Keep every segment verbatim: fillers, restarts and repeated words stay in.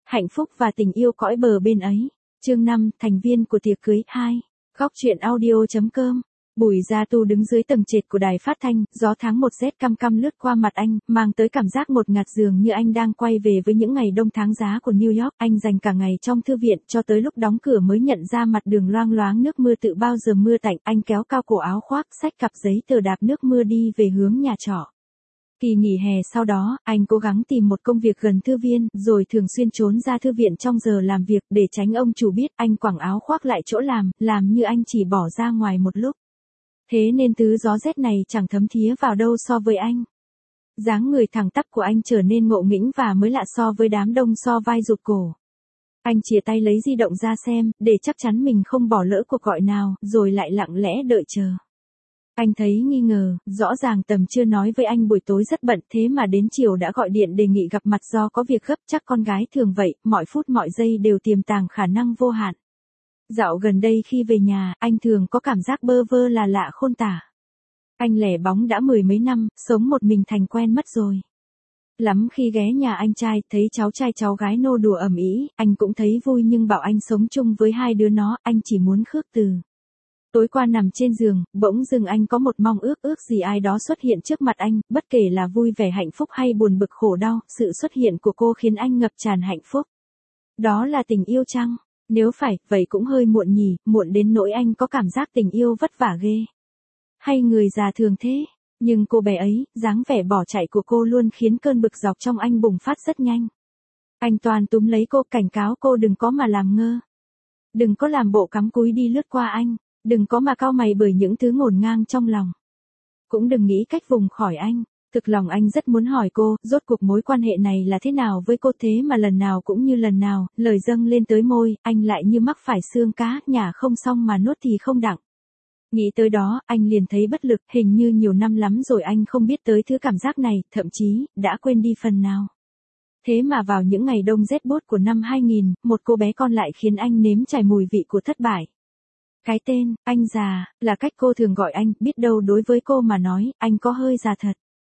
hạnh phúc và tình yêu cõi bờ bên ấy. Chương năm, thành viên của tiệc cưới hai. Góc truyện audio chấm com. Bùi Gia Tu đứng dưới tầng trệt của đài phát thanh, gió tháng một rét căm căm lướt qua mặt anh, mang tới cảm giác ngột ngạt dường như anh đang quay về với những ngày đông tháng giá của New York. Anh dành cả ngày trong thư viện cho tới lúc đóng cửa mới nhận ra mặt đường loang loáng nước mưa tự bao giờ mưa tạnh. Anh kéo cao cổ áo khoác, xách cặp giấy tờ đạp nước mưa đi về hướng nhà trọ. Kỳ nghỉ hè sau đó, anh cố gắng tìm một công việc gần thư viên, rồi thường xuyên trốn ra thư viện trong giờ làm việc để tránh ông chủ biết. Anh quẳng áo khoác lại chỗ làm, làm như anh chỉ bỏ ra ngoài một lúc. Thế nên thứ gió rét này chẳng thấm thía vào đâu so với anh. Dáng người thẳng tắp của anh trở nên ngộ nghĩnh và mới lạ so với đám đông so vai rụt cổ. Anh chìa tay lấy di động ra xem, để chắc chắn mình không bỏ lỡ cuộc gọi nào, rồi lại lặng lẽ đợi chờ. Anh thấy nghi ngờ, rõ ràng tầm trưa nói với anh buổi tối rất bận, thế mà đến chiều đã gọi điện đề nghị gặp mặt do có việc gấp. Chắc con gái thường vậy, mọi phút mọi giây đều tiềm tàng khả năng vô hạn. Dạo gần đây khi về nhà, anh thường có cảm giác bơ vơ là lạ khôn tả. Anh lẻ bóng đã mười mấy năm, sống một mình thành quen mất rồi. Lắm khi ghé nhà anh trai, thấy cháu trai cháu gái nô đùa ầm ĩ, anh cũng thấy vui, nhưng bảo anh sống chung với hai đứa nó, anh chỉ muốn khước từ. Tối qua nằm trên giường, bỗng dưng anh có một mong ước ước gì ai đó xuất hiện trước mặt anh, bất kể là vui vẻ hạnh phúc hay buồn bực khổ đau, sự xuất hiện của cô khiến anh ngập tràn hạnh phúc. Đó là tình yêu chăng? Nếu phải, vậy cũng hơi muộn nhỉ, muộn đến nỗi anh có cảm giác tình yêu vất vả ghê. Hay người già thường thế, nhưng cô bé ấy, dáng vẻ bỏ chạy của cô luôn khiến cơn bực dọc trong anh bùng phát rất nhanh. Anh toàn túm lấy cô, cảnh cáo cô đừng có mà làm ngơ. Đừng có làm bộ cắm cúi đi lướt qua anh, đừng có mà cau mày bởi những thứ ngổn ngang trong lòng. Cũng đừng nghĩ cách vùng khỏi anh. Thực lòng anh rất muốn hỏi cô, rốt cuộc mối quan hệ này là thế nào với cô, thế mà lần nào cũng như lần nào, lời dâng lên tới môi, anh lại như mắc phải xương cá, nhả không xong mà nuốt thì không đặng. Nghĩ tới đó, anh liền thấy bất lực, hình như nhiều năm lắm rồi anh không biết tới thứ cảm giác này, thậm chí, đã quên đi phần nào. Thế mà vào những ngày đông rét buốt của năm hai nghìn, một cô bé con lại khiến anh nếm trải mùi vị của thất bại. Cái tên, anh già, là cách cô thường gọi anh, biết đâu đối với cô mà nói, anh có hơi già thật.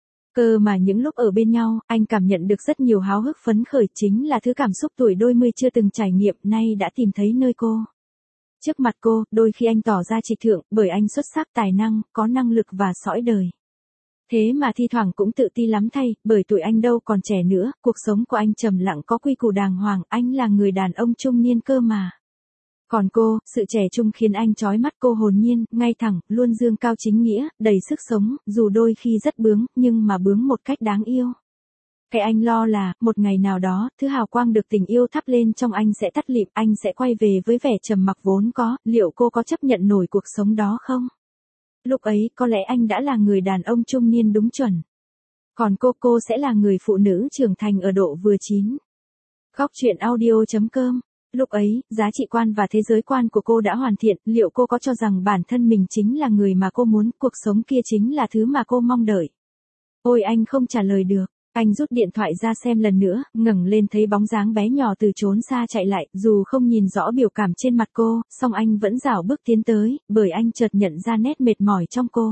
Cơ mà những lúc ở bên nhau, anh cảm nhận được rất nhiều háo hức phấn khởi, chính là thứ cảm xúc tuổi đôi mươi chưa từng trải nghiệm, nay đã tìm thấy nơi cô. Trước mặt cô, đôi khi anh tỏ ra trịch thượng, bởi anh xuất sắc tài năng, có năng lực và sõi đời. Thế mà thi thoảng cũng tự ti lắm thay, bởi tuổi anh đâu còn trẻ nữa, cuộc sống của anh trầm lặng có quy củ đàng hoàng, anh là người đàn ông trung niên cơ mà. Còn cô, sự trẻ trung khiến anh chói mắt, cô hồn nhiên, ngay thẳng, luôn dương cao chính nghĩa, đầy sức sống, dù đôi khi rất bướng, nhưng mà bướng một cách đáng yêu. Cái anh lo là, một ngày nào đó, thứ hào quang được tình yêu thắp lên trong anh sẽ tắt lịm, anh sẽ quay về với vẻ trầm mặc vốn có, liệu cô có chấp nhận nổi cuộc sống đó không? Lúc ấy, có lẽ anh đã là người đàn ông trung niên đúng chuẩn. Còn cô, cô sẽ là người phụ nữ trưởng thành ở độ vừa chín. Góc truyện audio chấm com. Lúc ấy, giá trị quan và thế giới quan của cô đã hoàn thiện, liệu cô có cho rằng bản thân mình chính là người mà cô muốn, cuộc sống kia chính là thứ mà cô mong đợi? Ôi anh không trả lời được, anh rút điện thoại ra xem lần nữa, ngẩng lên thấy bóng dáng bé nhỏ từ chốn xa chạy lại, dù không nhìn rõ biểu cảm trên mặt cô, song anh vẫn rảo bước tiến tới, bởi anh chợt nhận ra nét mệt mỏi trong cô.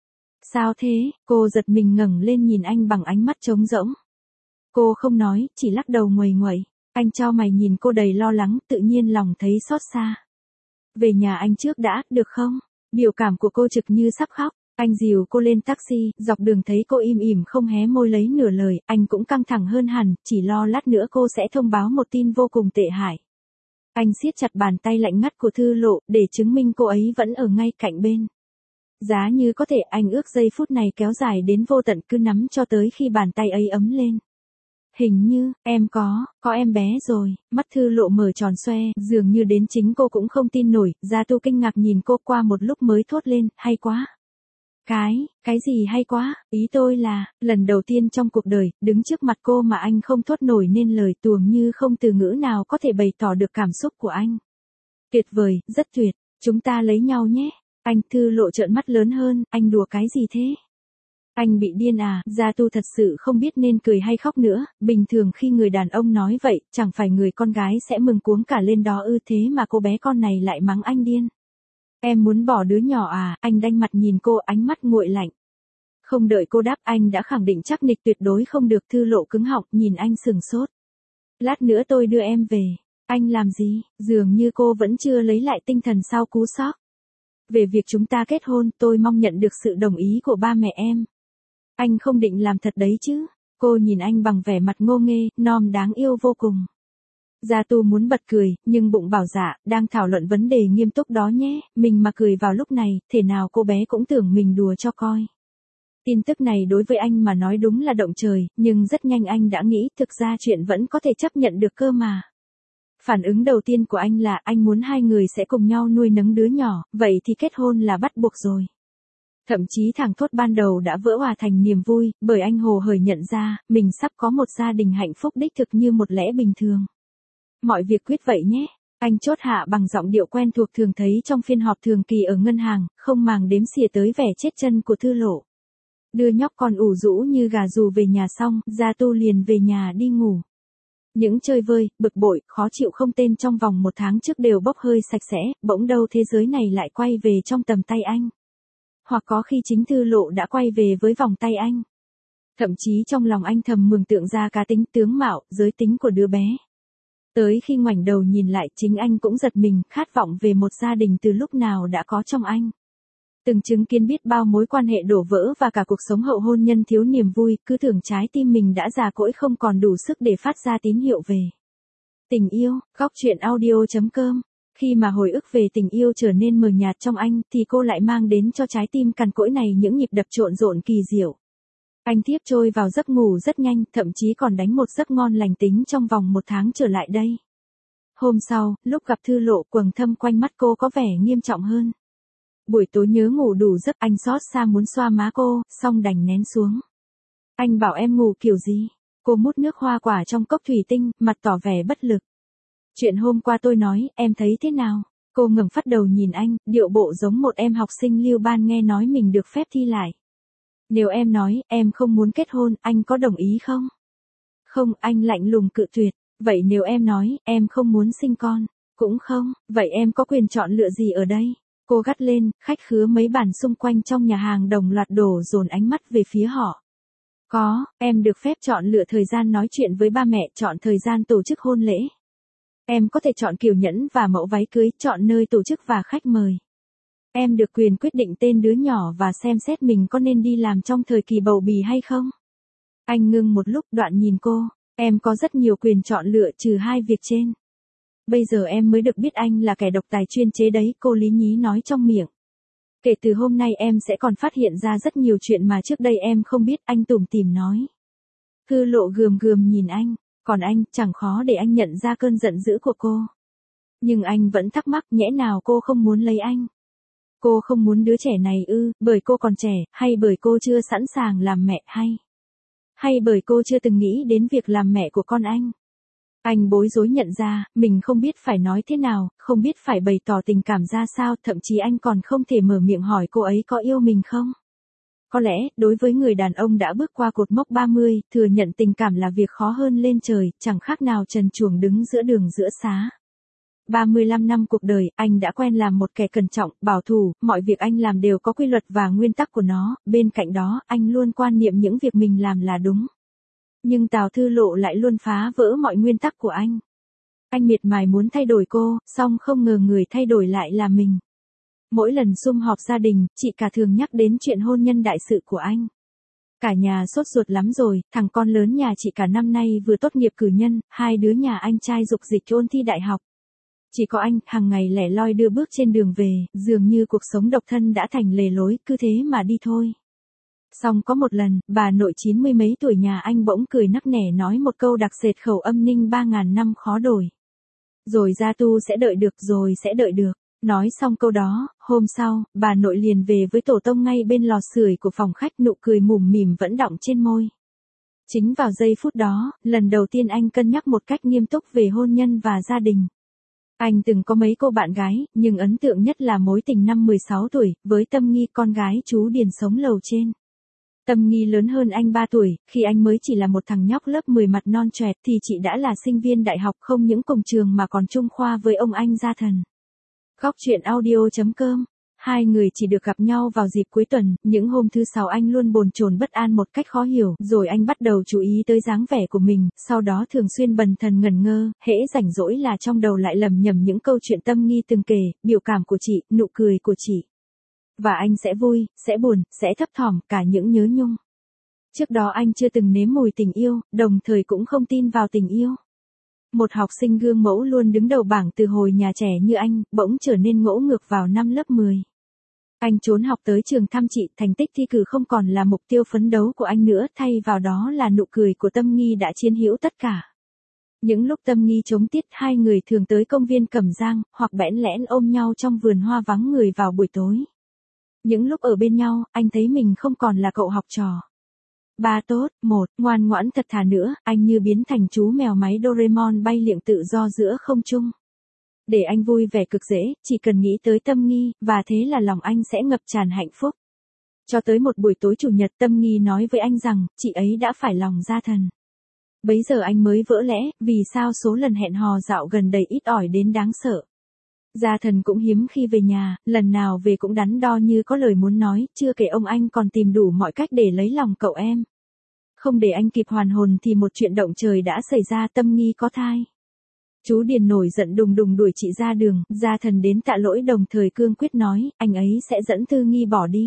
Sao thế? Cô giật mình ngẩng lên nhìn anh bằng ánh mắt trống rỗng. Cô không nói, chỉ lắc đầu nguầy nguậy. Anh chau mày nhìn cô đầy lo lắng, tự nhiên lòng thấy xót xa. Về nhà anh trước đã, được không? Biểu cảm của cô trực như sắp khóc. Anh dìu cô lên taxi, dọc đường thấy cô im ỉm không hé môi lấy nửa lời, anh cũng căng thẳng hơn hẳn, chỉ lo lát nữa cô sẽ thông báo một tin vô cùng tệ hại. Anh siết chặt bàn tay lạnh ngắt của Thư Lộ, để chứng minh cô ấy vẫn ở ngay cạnh bên. Giá như có thể, anh ước giây phút này kéo dài đến vô tận, cứ nắm cho tới khi bàn tay ấy ấm lên. Hình như, em có, có em bé rồi, mắt Thư Lộ mở tròn xoe, dường như đến chính cô cũng không tin nổi, Gia Tu kinh ngạc nhìn cô qua một lúc mới thốt lên, hay quá. Cái, cái gì hay quá, ý tôi là, lần đầu tiên trong cuộc đời, đứng trước mặt cô mà anh không thốt nổi nên lời, tuồng như không từ ngữ nào có thể bày tỏ được cảm xúc của anh. Tuyệt vời, rất tuyệt, chúng ta lấy nhau nhé. Anh, Thư Lộ trợn mắt lớn hơn, anh đùa cái gì thế? Anh bị điên à? Gia Tu thật sự không biết nên cười hay khóc nữa, bình thường khi người đàn ông nói vậy, chẳng phải người con gái sẽ mừng cuống cả lên đó ư, thế mà cô bé con này lại mắng anh điên. Em muốn bỏ đứa nhỏ à? Anh đanh mặt nhìn cô, ánh mắt nguội lạnh. Không đợi cô đáp, anh đã khẳng định chắc nịch tuyệt đối không được. Thư Lộ cứng họng nhìn anh sừng sốt. Lát nữa tôi đưa em về. Anh làm gì? Dường như cô vẫn chưa lấy lại tinh thần sau cú sốc. Về việc chúng ta kết hôn, tôi mong nhận được sự đồng ý của ba mẹ em. Anh không định làm thật đấy chứ? Cô nhìn anh bằng vẻ mặt ngô nghê, non đáng yêu vô cùng. Gia Tu muốn bật cười, nhưng bụng bảo dạ, đang thảo luận vấn đề nghiêm túc đó nhé, mình mà cười vào lúc này, thể nào cô bé cũng tưởng mình đùa cho coi. Tin tức này đối với anh mà nói đúng là động trời, nhưng rất nhanh anh đã nghĩ thực ra chuyện vẫn có thể chấp nhận được cơ mà. Phản ứng đầu tiên của anh là anh muốn hai người sẽ cùng nhau nuôi nấng đứa nhỏ, vậy thì kết hôn là bắt buộc rồi. Thậm chí thảng thốt ban đầu đã vỡ hòa thành niềm vui, bởi anh hồ hởi nhận ra, mình sắp có một gia đình hạnh phúc đích thực như một lẽ bình thường. Mọi việc quyết vậy nhé. Anh chốt hạ bằng giọng điệu quen thuộc thường thấy trong phiên họp thường kỳ ở ngân hàng, không màng đếm xỉa tới vẻ chết chân của Thư Lộ. Đưa nhóc con ủ rũ như gà rù về nhà xong, Gia Tu liền về nhà đi ngủ. Những chơi vơi, bực bội, khó chịu không tên trong vòng một tháng trước đều bốc hơi sạch sẽ, bỗng đâu thế giới này lại quay về trong tầm tay anh. Hoặc có khi chính Thư Lộ đã quay về với vòng tay anh. Thậm chí trong lòng anh thầm mường tượng ra cá tính tướng mạo, giới tính của đứa bé. Tới khi ngoảnh đầu nhìn lại chính anh cũng giật mình, khát vọng về một gia đình từ lúc nào đã có trong anh. Từng chứng kiến biết bao mối quan hệ đổ vỡ và cả cuộc sống hậu hôn nhân thiếu niềm vui, cứ tưởng trái tim mình đã già cỗi không còn đủ sức để phát ra tín hiệu về. Tình yêu, góc truyện audio chấm com. Khi mà hồi ức về tình yêu trở nên mờ nhạt trong anh, thì cô lại mang đến cho trái tim cằn cỗi này những nhịp đập trộn rộn kỳ diệu. Anh tiếp trôi vào giấc ngủ rất nhanh, thậm chí còn đánh một giấc ngon lành tính trong vòng một tháng trở lại đây. Hôm sau, lúc gặp Thư Lộ, quầng thâm quanh mắt cô có vẻ nghiêm trọng hơn. Buổi tối nhớ ngủ đủ giấc, anh xót xa muốn xoa má cô, song đành nén xuống. Anh bảo em ngủ kiểu gì? Cô mút nước hoa quả trong cốc thủy tinh, mặt tỏ vẻ bất lực. Chuyện hôm qua tôi nói, em thấy thế nào? Cô ngẩng phát đầu nhìn anh, điệu bộ giống một em học sinh lưu ban nghe nói mình được phép thi lại. Nếu em nói, em không muốn kết hôn, anh có đồng ý không? Không, anh lạnh lùng cự tuyệt. Vậy nếu em nói, em không muốn sinh con? Cũng không, vậy em có quyền chọn lựa gì ở đây? Cô gắt lên, khách khứa mấy bàn xung quanh trong nhà hàng đồng loạt đổ dồn ánh mắt về phía họ. Có, em được phép chọn lựa thời gian nói chuyện với ba mẹ, chọn thời gian tổ chức hôn lễ. Em có thể chọn kiểu nhẫn và mẫu váy cưới, chọn nơi tổ chức và khách mời. Em được quyền quyết định tên đứa nhỏ và xem xét mình có nên đi làm trong thời kỳ bầu bì hay không. Anh ngưng một lúc, đoạn nhìn cô, em có rất nhiều quyền chọn lựa trừ hai việc trên. Bây giờ em mới được biết anh là kẻ độc tài chuyên chế đấy, cô lý nhí nói trong miệng. Kể từ hôm nay em sẽ còn phát hiện ra rất nhiều chuyện mà trước đây em không biết, anh tủm tỉm nói. Thư Lộ gườm gườm nhìn anh, còn anh, chẳng khó để anh nhận ra cơn giận dữ của cô. Nhưng anh vẫn thắc mắc, nhẽ nào cô không muốn lấy anh? Cô không muốn đứa trẻ này ư, bởi cô còn trẻ, hay bởi cô chưa sẵn sàng làm mẹ, hay? Hay bởi cô chưa từng nghĩ đến việc làm mẹ của con anh? Anh bối rối nhận ra, mình không biết phải nói thế nào, không biết phải bày tỏ tình cảm ra sao, thậm chí anh còn không thể mở miệng hỏi cô ấy có yêu mình không. Có lẽ, đối với người đàn ông đã bước qua cột mốc ba mươi, thừa nhận tình cảm là việc khó hơn lên trời, chẳng khác nào trần truồng đứng giữa đường giữa xá. ba mươi lăm năm cuộc đời, anh đã quen làm một kẻ cẩn trọng, bảo thủ, mọi việc anh làm đều có quy luật và nguyên tắc của nó, bên cạnh đó, anh luôn quan niệm những việc mình làm là đúng. Nhưng Tào Thư Lộ lại luôn phá vỡ mọi nguyên tắc của anh. Anh miệt mài muốn thay đổi cô, song không ngờ người thay đổi lại là mình. Mỗi lần sum họp gia đình, chị cả thường nhắc đến chuyện hôn nhân đại sự của anh. Cả nhà sốt ruột lắm rồi, thằng con lớn nhà chị cả năm nay vừa tốt nghiệp cử nhân, hai đứa nhà anh trai dục dịch ôn thi đại học. Chỉ có anh, hàng ngày lẻ loi đưa bước trên đường về, dường như cuộc sống độc thân đã thành lề lối, cứ thế mà đi thôi. Xong có một lần, bà nội chín mươi mấy tuổi nhà anh bỗng cười nắc nẻ nói một câu đặc sệt khẩu âm Ninh ba ngàn năm khó đổi. Rồi Gia Tu sẽ đợi được, rồi sẽ đợi được. Nói xong câu đó, hôm sau, bà nội liền về với tổ tông ngay bên lò sưởi của phòng khách, nụ cười mủm mỉm vẫn đọng trên môi. Chính vào giây phút đó, lần đầu tiên anh cân nhắc một cách nghiêm túc về hôn nhân và gia đình. Anh từng có mấy cô bạn gái, nhưng ấn tượng nhất là mối tình năm mười sáu tuổi, với Tâm Nghi, con gái chú Điền sống lầu trên. Tâm Nghi lớn hơn anh ba tuổi, khi anh mới chỉ là một thằng nhóc lớp mười mặt non choẹt thì chị đã là sinh viên đại học, không những cùng trường mà còn chung khoa với ông anh gia thần. Góc truyện audio chấm com Hai người chỉ được gặp nhau vào dịp cuối tuần, những hôm thứ sáu anh luôn bồn chồn bất an một cách khó hiểu, rồi anh bắt đầu chú ý tới dáng vẻ của mình, sau đó thường xuyên bần thần ngẩn ngơ, hễ rảnh rỗi là trong đầu lại lầm nhầm những câu chuyện Tâm Nghi từng kể, biểu cảm của chị, nụ cười của chị. Và anh sẽ vui, sẽ buồn, sẽ thấp thỏm, cả những nhớ nhung. Trước đó anh chưa từng nếm mùi tình yêu, đồng thời cũng không tin vào tình yêu. Một học sinh gương mẫu luôn đứng đầu bảng từ hồi nhà trẻ như anh, bỗng trở nên ngỗ ngược vào năm lớp mười. Anh trốn học tới trường thăm chị, thành tích thi cử không còn là mục tiêu phấn đấu của anh nữa, thay vào đó là nụ cười của Tâm Nghi đã chiến hữu tất cả. Những lúc Tâm Nghi trống tiết, hai người thường tới công viên Cẩm Giang, hoặc bẽn lẽn ôm nhau trong vườn hoa vắng người vào buổi tối. Những lúc ở bên nhau, anh thấy mình không còn là cậu học trò. Ba tốt, một, ngoan ngoãn thật thà nữa, anh như biến thành chú mèo máy Doraemon bay liệng tự do giữa không trung. Để anh vui vẻ cực dễ, chỉ cần nghĩ tới Tâm Nghi, và thế là lòng anh sẽ ngập tràn hạnh phúc. Cho tới một buổi tối chủ nhật, Tâm Nghi nói với anh rằng, chị ấy đã phải lòng Gia Thần. Bấy giờ anh mới vỡ lẽ, vì sao số lần hẹn hò dạo gần đây ít ỏi đến đáng sợ. Gia Thần cũng hiếm khi về nhà, lần nào về cũng đắn đo như có lời muốn nói, chưa kể ông anh còn tìm đủ mọi cách để lấy lòng cậu em. Không để anh kịp hoàn hồn thì một chuyện động trời đã xảy ra, Tâm Nghi có thai. Chú Điền nổi giận đùng đùng đuổi chị ra đường, Gia Thần đến tạ lỗi đồng thời cương quyết nói, anh ấy sẽ dẫn Tư Nghi bỏ đi.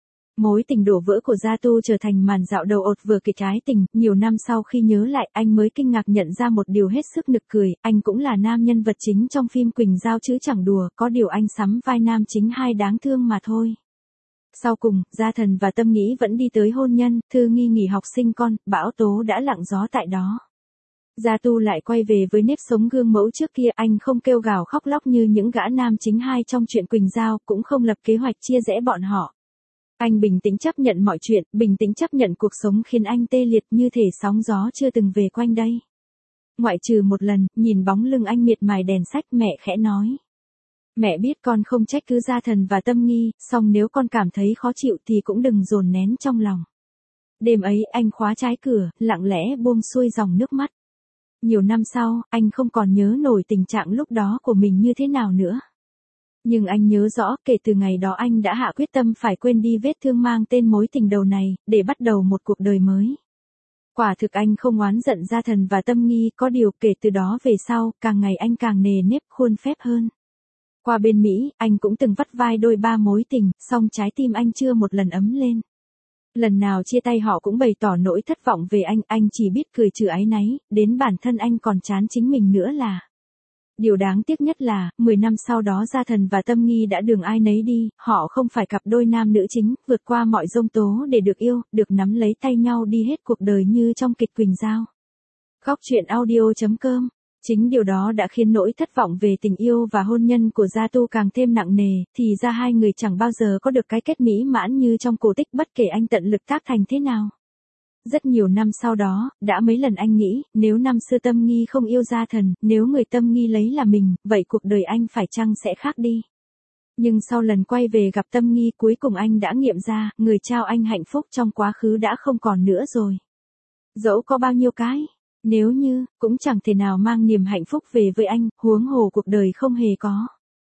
Mối tình đổ vỡ của Gia Tu trở thành màn dạo đầu ột vừa kịch ái tình, nhiều năm sau khi nhớ lại, anh mới kinh ngạc nhận ra một điều hết sức nực cười, anh cũng là nam nhân vật chính trong phim Quỳnh Giao chứ chẳng đùa, có điều anh sắm vai nam chính hai đáng thương mà thôi. Sau cùng, Gia Thần và Tâm Nghĩ vẫn đi tới hôn nhân, Thư Nghi nghỉ học sinh con, bão tố đã lặng gió tại đó. Gia Tu lại quay về với nếp sống gương mẫu trước kia, anh không kêu gào khóc lóc như những gã nam chính hai trong chuyện Quỳnh Giao, cũng không lập kế hoạch chia rẽ bọn họ. Anh bình tĩnh chấp nhận mọi chuyện, bình tĩnh chấp nhận cuộc sống khiến anh tê liệt như thể sóng gió chưa từng về quanh đây. Ngoại trừ một lần, nhìn bóng lưng anh miệt mài đèn sách, mẹ khẽ nói. Mẹ biết con không trách cứ Gia Thần và Tâm Nghi, song nếu con cảm thấy khó chịu thì cũng đừng dồn nén trong lòng. Đêm ấy anh khóa trái cửa, lặng lẽ buông xuôi dòng nước mắt. Nhiều năm sau, anh không còn nhớ nổi tình trạng lúc đó của mình như thế nào nữa. Nhưng anh nhớ rõ, kể từ ngày đó anh đã hạ quyết tâm phải quên đi vết thương mang tên mối tình đầu này, để bắt đầu một cuộc đời mới. Quả thực anh không oán giận Gia Thần và Tâm Nghi, có điều kể từ đó về sau, càng ngày anh càng nề nếp khuôn phép hơn. Qua bên Mỹ, anh cũng từng vắt vai đôi ba mối tình, song trái tim anh chưa một lần ấm lên. Lần nào chia tay họ cũng bày tỏ nỗi thất vọng về anh, anh chỉ biết cười trừ áy náy, đến bản thân anh còn chán chính mình nữa là. Điều đáng tiếc nhất là, mười năm sau đó Gia Thần và Tâm Nghi đã đường ai nấy đi, họ không phải cặp đôi nam nữ chính, vượt qua mọi giông tố để được yêu, được nắm lấy tay nhau đi hết cuộc đời như trong kịch Quỳnh Giao. Góc truyện audio chấm com. Chính điều đó đã khiến nỗi thất vọng về tình yêu và hôn nhân của Gia Tu càng thêm nặng nề, thì ra hai người chẳng bao giờ có được cái kết mỹ mãn như trong cổ tích, bất kể anh tận lực tác thành thế nào. Rất nhiều năm sau đó, đã mấy lần anh nghĩ, nếu năm xưa Tâm Nghi không yêu Gia Thần, nếu người Tâm Nghi lấy là mình, vậy cuộc đời anh phải chăng sẽ khác đi. Nhưng sau lần quay về gặp Tâm Nghi, cuối cùng anh đã nghiệm ra, người trao anh hạnh phúc trong quá khứ đã không còn nữa rồi. Dẫu có bao nhiêu cái nếu như, cũng chẳng thể nào mang niềm hạnh phúc về với anh, huống hồ cuộc đời không hề có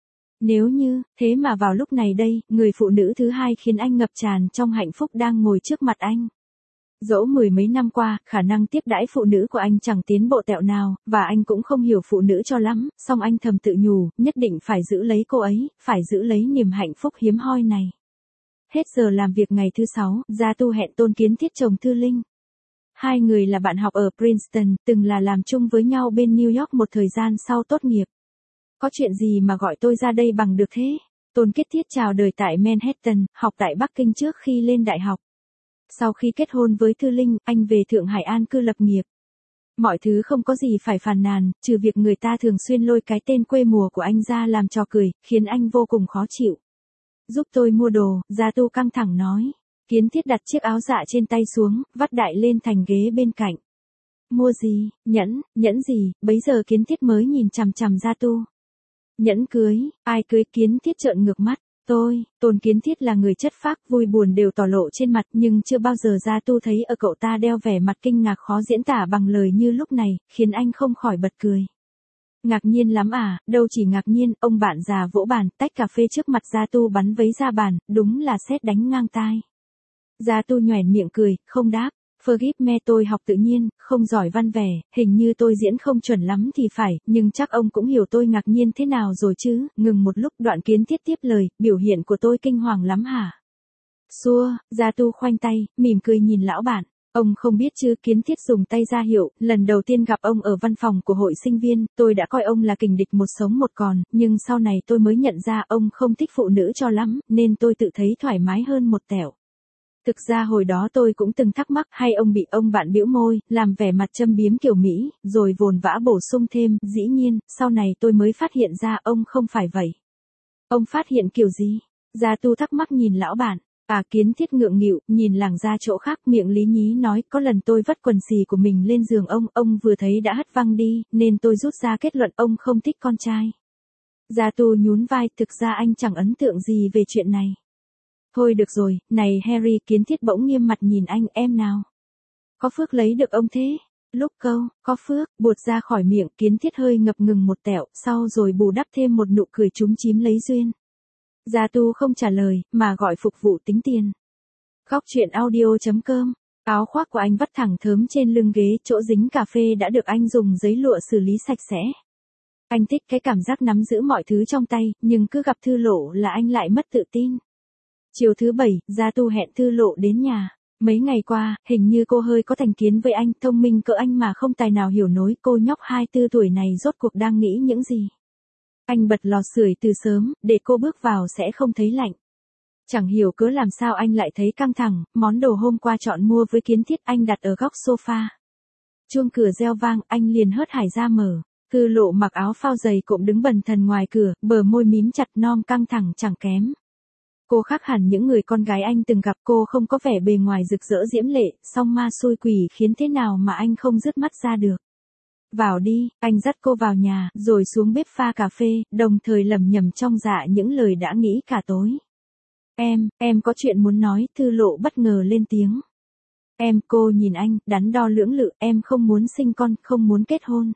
nếu như, thế mà vào lúc này đây, người phụ nữ thứ hai khiến anh ngập tràn trong hạnh phúc đang ngồi trước mặt anh. Dẫu mười mấy năm qua, khả năng tiếp đãi phụ nữ của anh chẳng tiến bộ tẹo nào, và anh cũng không hiểu phụ nữ cho lắm, song anh thầm tự nhủ, nhất định phải giữ lấy cô ấy, phải giữ lấy niềm hạnh phúc hiếm hoi này. Hết giờ làm việc ngày thứ sáu, Gia Tu hẹn Tôn Kiến Thiết chồng Thư Linh. Hai người là bạn học ở Princeton, từng là làm chung với nhau bên New York một thời gian sau tốt nghiệp. Có chuyện gì mà gọi tôi ra đây bằng được thế? Tôn Kiến Thiết chào đời tại Manhattan, học tại Bắc Kinh trước khi lên đại học. Sau khi kết hôn với Thư Linh, anh về Thượng Hải an cư lập nghiệp. Mọi thứ không có gì phải phàn nàn, trừ việc người ta thường xuyên lôi cái tên quê mùa của anh ra làm trò cười, khiến anh vô cùng khó chịu. Giúp tôi mua đồ, Gia Tu căng thẳng nói. Kiến Thiết đặt chiếc áo dạ trên tay xuống, vắt đại lên thành ghế bên cạnh. Mua gì, nhẫn, nhẫn gì, bấy giờ Kiến Thiết mới nhìn chằm chằm Gia Tu. Nhẫn cưới, ai cưới? Kiến Thiết trợn ngược mắt. Tôi, Tôn Kiến Thiết là người chất phác, vui buồn đều tỏ lộ trên mặt, nhưng chưa bao giờ Gia Tu thấy ở cậu ta đeo vẻ mặt kinh ngạc khó diễn tả bằng lời như lúc này, khiến anh không khỏi bật cười. Ngạc nhiên lắm à, đâu chỉ ngạc nhiên, ông bạn già vỗ bàn, tách cà phê trước mặt Gia Tu bắn vấy ra bàn, đúng là sét đánh ngang tai. Gia Tu nhoẻn miệng cười, không đáp. Forgive me, tôi học tự nhiên, không giỏi văn vẻ, hình như tôi diễn không chuẩn lắm thì phải, nhưng chắc ông cũng hiểu tôi ngạc nhiên thế nào rồi chứ. Ngừng một lúc, Đoạn Kiến Thiết tiếp lời, biểu hiện của tôi kinh hoàng lắm hả? Xua, Gia Tu khoanh tay, mỉm cười nhìn lão bạn. Ông không biết chứ, Kiến Thiết dùng tay ra hiệu, lần đầu tiên gặp ông ở văn phòng của hội sinh viên, tôi đã coi ông là kình địch một sống một còn, nhưng sau này tôi mới nhận ra ông không thích phụ nữ cho lắm, nên tôi tự thấy thoải mái hơn một tẹo. Thực ra hồi đó tôi cũng từng thắc mắc hay ông bị ông bạn bĩu môi, làm vẻ mặt châm biếm kiểu Mỹ, rồi vồn vã bổ sung thêm, dĩ nhiên, sau này tôi mới phát hiện ra ông không phải vậy. Ông phát hiện kiểu gì? Gia Tu thắc mắc nhìn lão bạn. À, Kiến Thiết ngượng nghịu, nhìn lảng ra chỗ khác, miệng lý nhí nói, có lần tôi vất quần xì của mình lên giường ông, ông vừa thấy đã hất văng đi, nên tôi rút ra kết luận ông không thích con trai. Gia Tu nhún vai, thực ra anh chẳng ấn tượng gì về chuyện này. Thôi được rồi, này Harry, Kiến Thiết bỗng nghiêm mặt nhìn anh, em nào. Có phước lấy được ông thế? Lúc câu, có phước, buột ra khỏi miệng, Kiến Thiết hơi ngập ngừng một tẹo, sau rồi bù đắp thêm một nụ cười chúm chím lấy duyên. Gia Tu không trả lời, mà gọi phục vụ tính tiền. Góc truyện audio chấm com. Áo khoác của anh vắt thẳng thớm trên lưng ghế, chỗ dính cà phê đã được anh dùng giấy lụa xử lý sạch sẽ. Anh thích cái cảm giác nắm giữ mọi thứ trong tay, nhưng cứ gặp Thư Lộ là anh lại mất tự tin. Chiều thứ bảy, Gia Tu hẹn Thư Lộ đến nhà. Mấy ngày qua, hình như cô hơi có thành kiến với anh, thông minh cỡ anh mà không tài nào hiểu nổi cô nhóc hai mươi tư tuổi này rốt cuộc đang nghĩ những gì. Anh bật lò sưởi từ sớm, để cô bước vào sẽ không thấy lạnh. Chẳng hiểu cớ làm sao anh lại thấy căng thẳng, món đồ hôm qua chọn mua với Kiến Thiết anh đặt ở góc sofa. Chuông cửa reo vang, anh liền hớt hải ra mở. Thư Lộ mặc áo phao dày cộm đứng bần thần ngoài cửa, bờ môi mím chặt non căng thẳng chẳng kém. Cô khác hẳn những người con gái anh từng gặp, cô không có vẻ bề ngoài rực rỡ diễm lệ, song ma xui quỷ khiến thế nào mà anh không dứt mắt ra được. Vào đi, anh dắt cô vào nhà, rồi xuống bếp pha cà phê, đồng thời lẩm nhẩm trong dạ những lời đã nghĩ cả tối. Em, em có chuyện muốn nói, Thư Lộ bất ngờ lên tiếng. Em, cô nhìn anh, đắn đo lưỡng lự, em không muốn sinh con, không muốn kết hôn.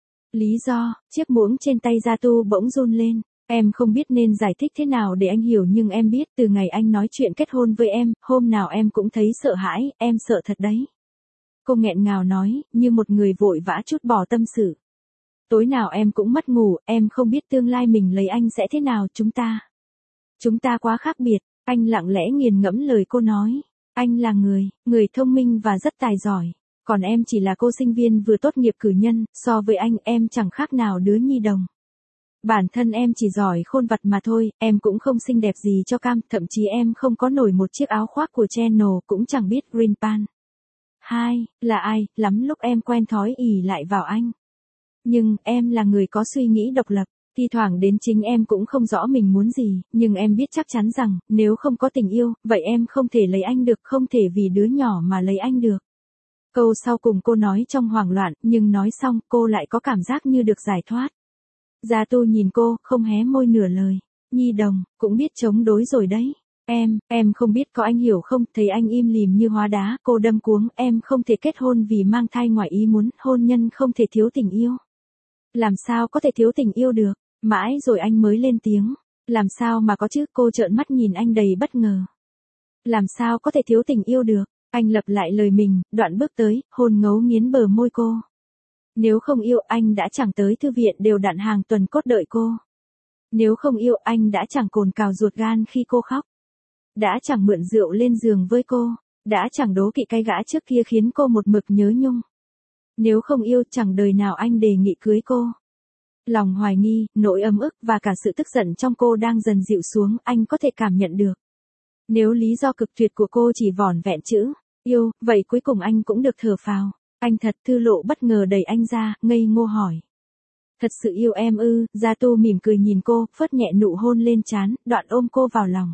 Lý do, chiếc muỗng trên tay Gia Tu bỗng run lên. Em không biết nên giải thích thế nào để anh hiểu, nhưng em biết từ ngày anh nói chuyện kết hôn với em, hôm nào em cũng thấy sợ hãi, em sợ thật đấy. Cô nghẹn ngào nói, như một người vội vã trút bỏ tâm sự. Tối nào em cũng mất ngủ, em không biết tương lai mình lấy anh sẽ thế nào, chúng ta. Chúng ta quá khác biệt, anh lặng lẽ nghiền ngẫm lời cô nói. Anh là người, người thông minh và rất tài giỏi. Còn em chỉ là cô sinh viên vừa tốt nghiệp cử nhân, so với anh em chẳng khác nào đứa nhi đồng. Bản thân em chỉ giỏi khôn vặt mà thôi, em cũng không xinh đẹp gì cho cam, thậm chí em không có nổi một chiếc áo khoác của Chanel, cũng chẳng biết Green Pan. Hai, là ai, lắm lúc em quen thói ỷ lại vào anh. Nhưng, em là người có suy nghĩ độc lập, thi thoảng đến chính em cũng không rõ mình muốn gì, nhưng em biết chắc chắn rằng, nếu không có tình yêu, vậy em không thể lấy anh được, không thể vì đứa nhỏ mà lấy anh được. Câu sau cùng cô nói trong hoảng loạn, nhưng nói xong, cô lại có cảm giác như được giải thoát. Gia Tu nhìn cô, không hé môi nửa lời. Nhi đồng, cũng biết chống đối rồi đấy. Em, em không biết có anh hiểu không, thấy anh im lìm như hóa đá, cô đâm cuống, em không thể kết hôn vì mang thai ngoài ý muốn, hôn nhân không thể thiếu tình yêu. Làm sao có thể thiếu tình yêu được, mãi rồi anh mới lên tiếng. Làm sao mà có chứ, cô trợn mắt nhìn anh đầy bất ngờ. Làm sao có thể thiếu tình yêu được, anh lặp lại lời mình, đoạn bước tới, hôn ngấu nghiến bờ môi cô. Nếu không yêu anh đã chẳng tới thư viện đều đặn hàng tuần cốt đợi cô. Nếu không yêu anh đã chẳng cồn cào ruột gan khi cô khóc. Đã chẳng mượn rượu lên giường với cô. Đã chẳng đố kỵ cái gã trước kia khiến cô một mực nhớ nhung. Nếu không yêu chẳng đời nào anh đề nghị cưới cô. Lòng hoài nghi, nỗi ấm ức và cả sự tức giận trong cô đang dần dịu xuống, anh có thể cảm nhận được. Nếu lý do cực tuyệt của cô chỉ vỏn vẹn chữ yêu, vậy cuối cùng anh cũng được thở phào. Anh thật, Thư Lộ bất ngờ đẩy anh ra, ngây ngô hỏi. Thật sự yêu em ư? Gia Tu mỉm cười nhìn cô, phớt nhẹ nụ hôn lên trán, đoạn ôm cô vào lòng.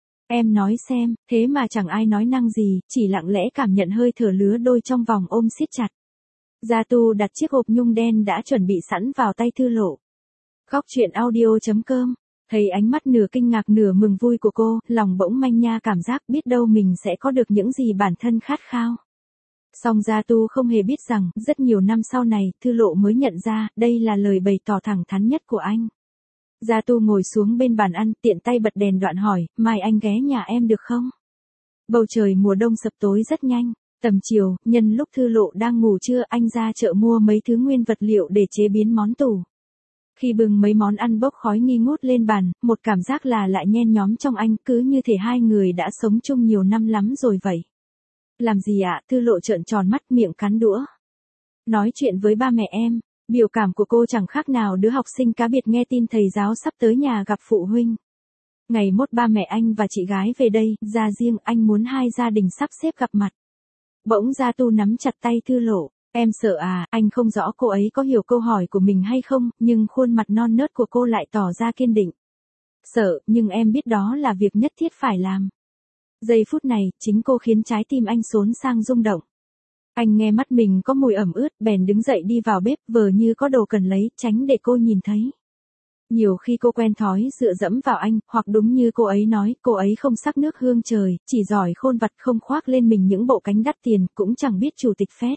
Em nói xem, thế mà chẳng ai nói năng gì, chỉ lặng lẽ cảm nhận hơi thở lứa đôi trong vòng ôm siết chặt. Gia Tu đặt chiếc hộp nhung đen đã chuẩn bị sẵn vào tay Thư Lộ. Góc truyện audio chấm com. Thấy ánh mắt nửa kinh ngạc nửa mừng vui của cô, lòng bỗng manh nha cảm giác biết đâu mình sẽ có được những gì bản thân khát khao. Song Gia Tu không hề biết rằng, rất nhiều năm sau này, Thư Lộ mới nhận ra, đây là lời bày tỏ thẳng thắn nhất của anh. Gia Tu ngồi xuống bên bàn ăn, tiện tay bật đèn đoạn hỏi, mai anh ghé nhà em được không? Bầu trời mùa đông sập tối rất nhanh. Tầm chiều, nhân lúc Thư Lộ đang ngủ trưa, anh ra chợ mua mấy thứ nguyên vật liệu để chế biến món tủ. Khi bưng mấy món ăn bốc khói nghi ngút lên bàn, một cảm giác là lại nhen nhóm trong anh, cứ như thể hai người đã sống chung nhiều năm lắm rồi vậy. Làm gì ạ? Thư Lộ trợn tròn mắt, miệng cắn đũa. Nói chuyện với ba mẹ em. Biểu cảm của cô chẳng khác nào đứa học sinh cá biệt nghe tin thầy giáo sắp tới nhà gặp phụ huynh. Ngày mốt ba mẹ anh và chị gái về đây, ra riêng, anh muốn hai gia đình sắp xếp gặp mặt. Bỗng Gia Tu nắm chặt tay Thư Lộ. Em sợ à? Anh không rõ cô ấy có hiểu câu hỏi của mình hay không, nhưng khuôn mặt non nớt của cô lại tỏ ra kiên định. Sợ, nhưng em biết đó là việc nhất thiết phải làm. Giây phút này, chính cô khiến trái tim anh xốn sang rung động. Anh nghe mắt mình có mùi ẩm ướt, bèn đứng dậy đi vào bếp, vờ như có đồ cần lấy, tránh để cô nhìn thấy. Nhiều khi cô quen thói dựa dẫm vào anh, hoặc đúng như cô ấy nói, cô ấy không sắc nước hương trời, chỉ giỏi khôn vặt, không khoác lên mình những bộ cánh đắt tiền, cũng chẳng biết chủ tịch phét.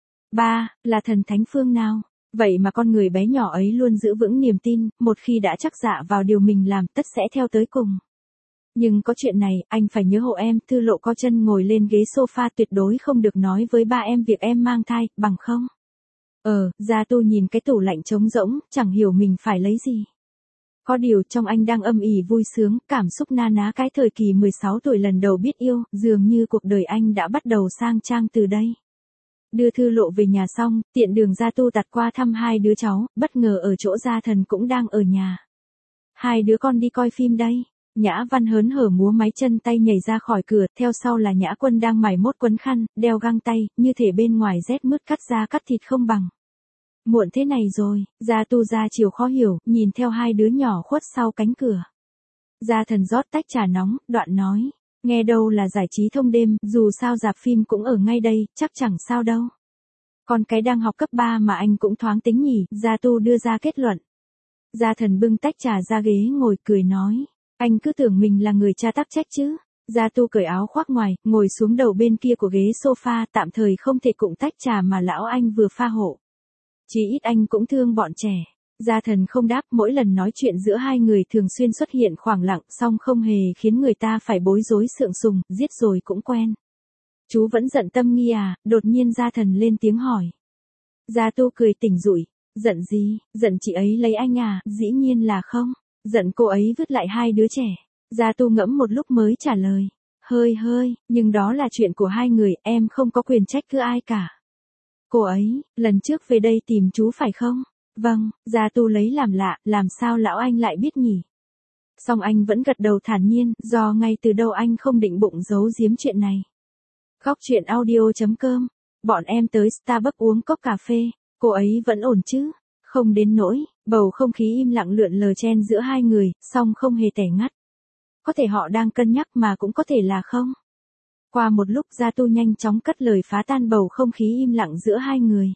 Ba, là thần thánh phương nào? Vậy mà con người bé nhỏ ấy luôn giữ vững niềm tin, một khi đã chắc dạ vào điều mình làm, tất sẽ theo tới cùng. Nhưng có chuyện này, anh phải nhớ hộ em. Thư Lộ co chân ngồi lên ghế sofa, tuyệt đối không được nói với ba em việc em mang thai, bằng không. Ờ, Gia Tu nhìn cái tủ lạnh trống rỗng, chẳng hiểu mình phải lấy gì. Có điều trong anh đang âm ỉ vui sướng, cảm xúc na ná cái thời kỳ mười sáu tuổi lần đầu biết yêu, dường như cuộc đời anh đã bắt đầu sang trang từ đây. Đưa Thư Lộ về nhà xong, tiện đường Gia Tu tạt qua thăm hai đứa cháu, bất ngờ ở chỗ Gia Thần cũng đang ở nhà. Hai đứa con đi coi phim đây. Nhã Văn hớn hở múa máy chân tay nhảy ra khỏi cửa, theo sau là Nhã Quân đang mải mốt quấn khăn, đeo găng tay, như thể bên ngoài rét mướt cắt da cắt thịt không bằng. Muộn thế này rồi, Gia Tu ra chiều khó hiểu, nhìn theo hai đứa nhỏ khuất sau cánh cửa. Gia Thần rót tách trà nóng, đoạn nói, nghe đâu là giải trí thông đêm, dù sao rạp phim cũng ở ngay đây, chắc chẳng sao đâu. Con cái đang học cấp ba mà anh cũng thoáng tính nhỉ, Gia Tu đưa ra kết luận. Gia Thần bưng tách trà ra ghế ngồi cười nói, anh cứ tưởng mình là người cha tắc trách chứ. Gia Tu cởi áo khoác ngoài, ngồi xuống đầu bên kia của ghế sofa, tạm thời không thể cụng tách trà mà lão anh vừa pha hộ. Chí ít anh cũng thương bọn trẻ. Gia Thần không đáp, mỗi lần nói chuyện giữa hai người thường xuyên xuất hiện khoảng lặng, song không hề khiến người ta phải bối rối sượng sùng, giết rồi cũng quen. Chú vẫn giận Tâm Nghi à? Đột nhiên Gia Thần lên tiếng hỏi. Gia Tu cười tỉnh rủi, giận gì? Giận chị ấy lấy anh à? Dĩ nhiên là không. Giận cô ấy vứt lại hai đứa trẻ. Gia Tu ngẫm một lúc mới trả lời. Hơi hơi, nhưng đó là chuyện của hai người, em không có quyền trách cứ ai cả. Cô ấy, lần trước về đây tìm chú phải không? Vâng, Gia Tu lấy làm lạ, làm sao lão anh lại biết nhỉ? Song anh vẫn gật đầu thản nhiên, do ngay từ đầu anh không định bụng giấu giếm chuyện này. Góc truyện audio chấm com, bọn em tới Starbucks uống cốc cà phê, cô ấy vẫn ổn chứ? Không đến nỗi, bầu không khí im lặng lượn lờ chen giữa hai người, song không hề tẻ ngắt. Có thể họ đang cân nhắc mà cũng có thể là không. Qua một lúc Gia Tu nhanh chóng cất lời phá tan bầu không khí im lặng giữa hai người.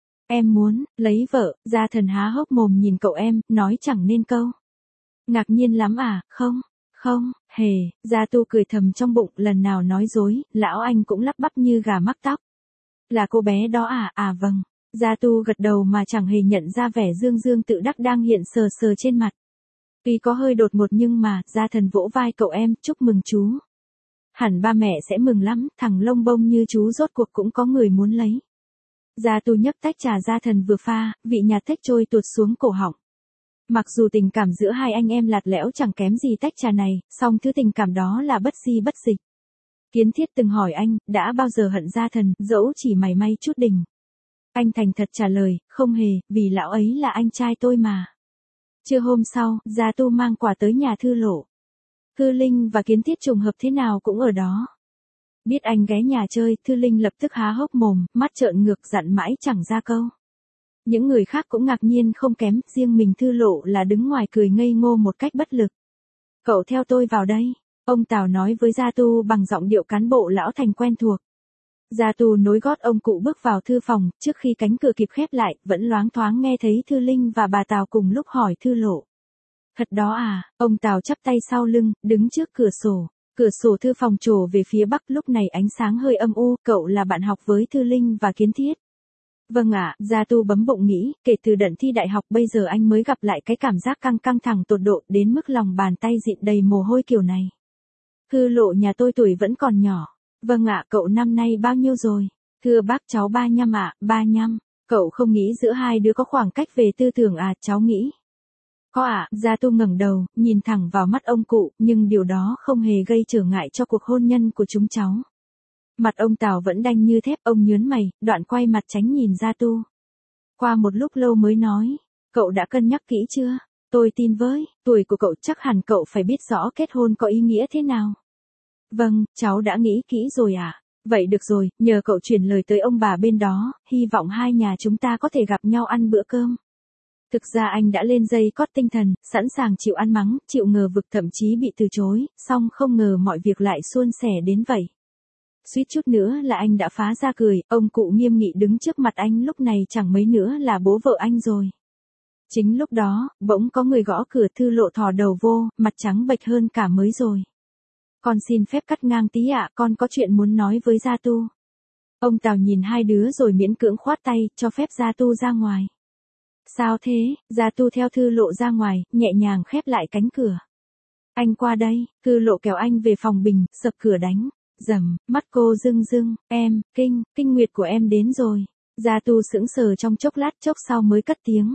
Em muốn, lấy vợ. Gia Thần há hốc mồm nhìn cậu em, nói chẳng nên câu. Ngạc nhiên lắm à? Không, không, hề. Gia Tu cười thầm trong bụng, lần nào nói dối, lão anh cũng lắp bắp như gà mắc tóc. Là cô bé đó à? À vâng. Gia Tu gật đầu mà chẳng hề nhận ra vẻ dương dương tự đắc đang hiện sờ sờ trên mặt. Tuy có hơi đột ngột nhưng mà, Gia Thần vỗ vai cậu em, chúc mừng chú. Hẳn ba mẹ sẽ mừng lắm, thằng lông bông như chú rốt cuộc cũng có người muốn lấy. Gia Tu nhấp tách trà Gia Thần vừa pha, vị nhạt thách trôi tuột xuống cổ họng. Mặc dù tình cảm giữa hai anh em lạt lẽo chẳng kém gì tách trà này, song thứ tình cảm đó là bất di bất dịch. Kiến Thiết từng hỏi anh, đã bao giờ hận Gia Thần, dẫu chỉ mảy may chút đỉnh. Anh thành thật trả lời, không hề, vì lão ấy là anh trai tôi mà. Trưa hôm sau, Gia Tu mang quà tới nhà Thư Lộ. Thư Linh và Kiến Thiết trùng hợp thế nào cũng ở đó. Biết anh ghé nhà chơi, Thư Linh lập tức há hốc mồm, mắt trợn ngược dặn mãi chẳng ra câu. Những người khác cũng ngạc nhiên không kém, riêng mình Thư Lộ là đứng ngoài cười ngây ngô một cách bất lực. Cậu theo tôi vào đây, ông Tào nói với Gia Tu bằng giọng điệu cán bộ lão thành quen thuộc. Gia Tu nối gót ông cụ bước vào thư phòng, trước khi cánh cửa kịp khép lại, vẫn loáng thoáng nghe thấy Thư Linh và bà Tào cùng lúc hỏi Thư Lộ. Thật đó à? Ông Tào chắp tay sau lưng, đứng trước cửa sổ, Cửa sổ thư phòng trổ về phía bắc, lúc này ánh sáng hơi âm u. Cậu là bạn học với Thư Linh và Kiến Thiết. Vâng ạ, Gia Tu bấm bụng nghĩ, kể từ đợt thi đại học bây giờ anh mới gặp lại cái cảm giác căng căng thẳng tột độ đến mức lòng bàn tay dịn đầy mồ hôi kiểu này. Thư Lộ nhà tôi tuổi vẫn còn nhỏ. Vâng ạ, cậu năm nay bao nhiêu rồi? Thưa bác cháu ba nhăm ạ, ba nhăm. Cậu không nghĩ giữa hai đứa có khoảng cách về tư tưởng à, cháu nghĩ. Có ạ, à, Gia Tu ngẩng đầu, nhìn thẳng vào mắt ông cụ, nhưng điều đó không hề gây trở ngại cho cuộc hôn nhân của chúng cháu. Mặt ông Tào vẫn đanh như thép, ông nhớn mày, đoạn quay mặt tránh nhìn Gia Tu. Qua một lúc lâu mới nói, cậu đã cân nhắc kỹ chưa? Tôi tin với, tuổi của cậu chắc hẳn cậu phải biết rõ kết hôn có ý nghĩa thế nào. Vâng, cháu đã nghĩ kỹ rồi ạ. À? Vậy được rồi, nhờ cậu chuyển lời tới ông bà bên đó, hy vọng hai nhà chúng ta có thể gặp nhau ăn bữa cơm. Thực ra anh đã lên dây cót tinh thần, sẵn sàng chịu ăn mắng, chịu ngờ vực, thậm chí bị từ chối, song không ngờ mọi việc lại suôn sẻ đến vậy. Suýt chút nữa là anh đã phá ra cười, ông cụ nghiêm nghị đứng trước mặt anh lúc này chẳng mấy nữa là bố vợ anh rồi. Chính lúc đó, bỗng có người gõ cửa. Thư Lộ thò đầu vô, mặt trắng bệch hơn cả mới rồi. Con xin phép cắt ngang tí ạ, con có chuyện muốn nói với Gia Tu. Ông Tào nhìn hai đứa rồi miễn cưỡng khoát tay, cho phép Gia Tu ra ngoài. Sao thế? Gia Tu theo Thư Lộ ra ngoài, nhẹ nhàng khép lại cánh cửa. Anh qua đây. Thư Lộ kéo anh về phòng bình, sập cửa đánh. Dầm, mắt cô rưng rưng, em, kinh, kinh nguyệt của em đến rồi. Gia Tu sững sờ trong chốc lát, chốc sau mới cất tiếng.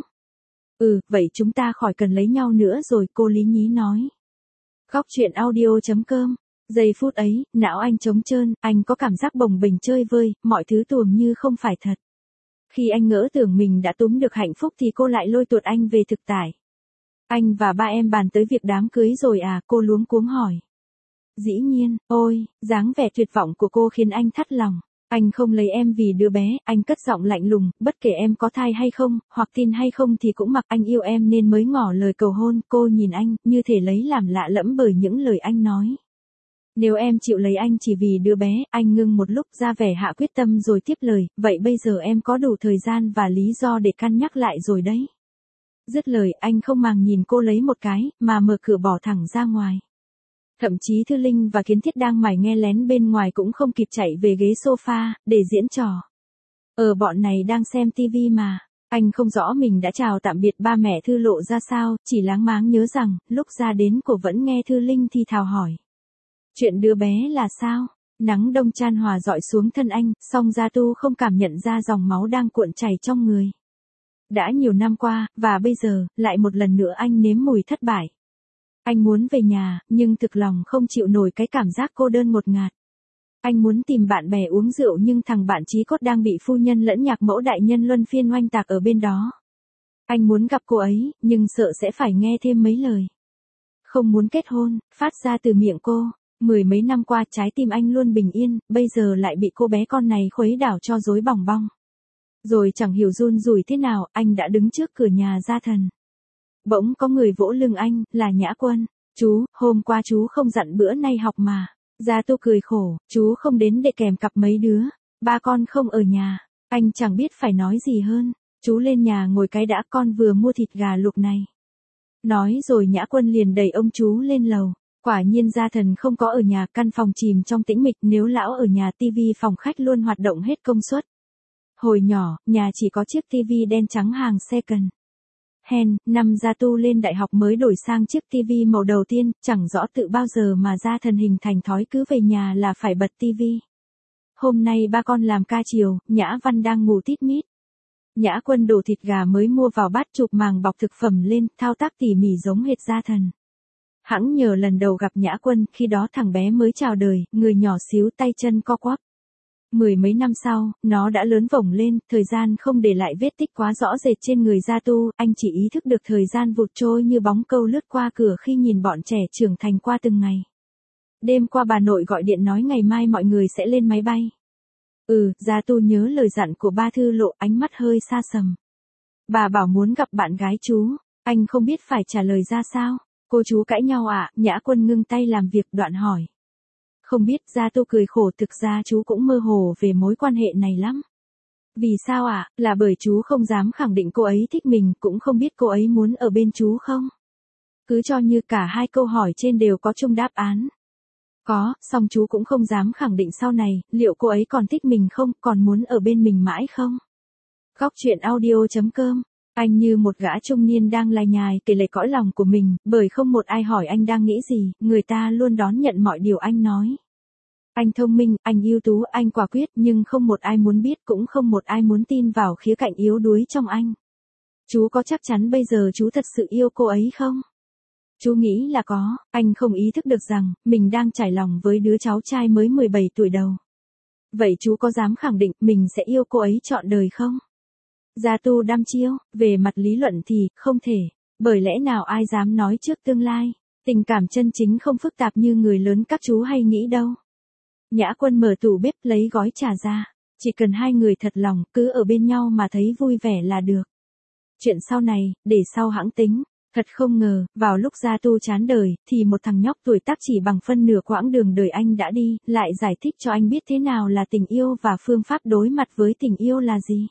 Ừ, vậy chúng ta khỏi cần lấy nhau nữa rồi, cô lý nhí nói. Góc truyện audio chấm com. Giây phút ấy, não anh trống trơn, anh có cảm giác bồng bềnh chơi vơi, mọi thứ tuồng như không phải thật. Khi anh ngỡ tưởng mình đã túm được hạnh phúc thì cô lại lôi tuột anh về thực tại. Anh và ba em bàn tới việc đám cưới rồi à, cô luống cuống hỏi. Dĩ nhiên, ôi, dáng vẻ tuyệt vọng của cô khiến anh thắt lòng. Anh không lấy em vì đứa bé, anh cất giọng lạnh lùng, bất kể em có thai hay không, hoặc tin hay không thì cũng mặc anh yêu em nên mới ngỏ lời cầu hôn. Cô nhìn anh, như thể lấy làm lạ lẫm bởi những lời anh nói. Nếu em chịu lấy anh chỉ vì đứa bé, anh ngưng một lúc ra vẻ hạ quyết tâm rồi tiếp lời, vậy bây giờ em có đủ thời gian và lý do để cân nhắc lại rồi đấy. Dứt lời, anh không màng nhìn cô lấy một cái, mà mở cửa bỏ thẳng ra ngoài. Thậm chí Thư Linh và Kiến Thiết đang mải nghe lén bên ngoài cũng không kịp chạy về ghế sofa, để diễn trò. Ờ bọn này đang xem tivi mà. Anh không rõ mình đã chào tạm biệt ba mẹ Thư Lộ ra sao, chỉ láng máng nhớ rằng, lúc ra đến cổ vẫn nghe Thư Linh thì thào hỏi. Chuyện đứa bé là sao? Nắng đông chan hòa dọi xuống thân anh, song Gia Tu không cảm nhận ra dòng máu đang cuộn chảy trong người. Đã nhiều năm qua, và bây giờ, lại một lần nữa anh nếm mùi thất bại. Anh muốn về nhà, nhưng thực lòng không chịu nổi cái cảm giác cô đơn ngột ngạt. Anh muốn tìm bạn bè uống rượu nhưng thằng bạn chí cốt đang bị phu nhân lẫn nhạc mẫu đại nhân luân phiên oanh tạc ở bên đó. Anh muốn gặp cô ấy, nhưng sợ sẽ phải nghe thêm mấy lời. Không muốn kết hôn, phát ra từ miệng cô. Mười mấy năm qua trái tim anh luôn bình yên, bây giờ lại bị cô bé con này khuấy đảo cho rối bòng bong. Rồi chẳng hiểu run rủi thế nào, anh đã đứng trước cửa nhà Gia Thần. Bỗng có người vỗ lưng anh, là Nhã Quân. Chú, hôm qua chú không dặn bữa nay học mà. Gia Tu cười khổ, chú không đến để kèm cặp mấy đứa. Ba con không ở nhà. Anh chẳng biết phải nói gì hơn. Chú lên nhà ngồi cái đã, con vừa mua thịt gà luộc này. Nói rồi Nhã Quân liền đẩy ông chú lên lầu. Quả nhiên Gia Thần không có ở nhà, căn phòng chìm trong tĩnh mịch, nếu lão ở nhà tivi phòng khách luôn hoạt động hết công suất. Hồi nhỏ, nhà chỉ có chiếc tivi đen trắng hàng second. Hen, năm Gia Tu lên đại học mới đổi sang chiếc tivi màu đầu tiên, chẳng rõ tự bao giờ mà Gia Thần hình thành thói cứ về nhà là phải bật tivi. Hôm nay ba con làm ca chiều, Nhã Văn đang ngủ tít mít. Nhã Quân đổ thịt gà mới mua vào bát chụp màng bọc thực phẩm lên, thao tác tỉ mỉ giống hệt Gia Thần. Hẵng nhờ lần đầu gặp Nhã Quân, khi đó thằng bé mới chào đời, người nhỏ xíu tay chân co quắp. Mười mấy năm sau, nó đã lớn vổng lên, thời gian không để lại vết tích quá rõ rệt trên người Gia Tu, anh chỉ ý thức được thời gian vụt trôi như bóng câu lướt qua cửa khi nhìn bọn trẻ trưởng thành qua từng ngày. Đêm qua bà nội gọi điện nói ngày mai mọi người sẽ lên máy bay. Ừ, Gia Tu nhớ lời dặn của ba Thư Lộ, ánh mắt hơi xa sầm. Bà bảo muốn gặp bạn gái chú, anh không biết phải trả lời ra sao. Cô chú cãi nhau ạ, à? Nhã Quân ngưng tay làm việc đoạn hỏi. Không biết, Gia Tu cười khổ, thực ra chú cũng mơ hồ về mối quan hệ này lắm. Vì sao ạ? À? Là bởi chú không dám khẳng định cô ấy thích mình, cũng không biết cô ấy muốn ở bên chú không? Cứ cho như cả hai câu hỏi trên đều có chung đáp án. Có, song chú cũng không dám khẳng định sau này, liệu cô ấy còn thích mình không, còn muốn ở bên mình mãi không? Góc truyện audio.com. Anh như một gã trung niên đang lải nhải kể lể cõi lòng của mình, bởi không một ai hỏi anh đang nghĩ gì, người ta luôn đón nhận mọi điều anh nói. Anh thông minh, anh ưu tú, anh quả quyết, nhưng không một ai muốn biết, cũng không một ai muốn tin vào khía cạnh yếu đuối trong anh. Chú có chắc chắn bây giờ chú thật sự yêu cô ấy không? Chú nghĩ là có, anh không ý thức được rằng, mình đang trải lòng với đứa cháu trai mới mười bảy tuổi đầu. Vậy chú có dám khẳng định mình sẽ yêu cô ấy trọn đời không? Gia Tu đăm chiêu, về mặt lý luận thì, không thể, bởi lẽ nào ai dám nói trước tương lai, tình cảm chân chính không phức tạp như người lớn các chú hay nghĩ đâu. Nhã Quân mở tủ bếp lấy gói trà ra, chỉ cần hai người thật lòng, cứ ở bên nhau mà thấy vui vẻ là được. Chuyện sau này, để sau hãng tính. Thật không ngờ, vào lúc Gia Tu chán đời, thì một thằng nhóc tuổi tác chỉ bằng phân nửa quãng đường đời anh đã đi, lại giải thích cho anh biết thế nào là tình yêu và phương pháp đối mặt với tình yêu là gì.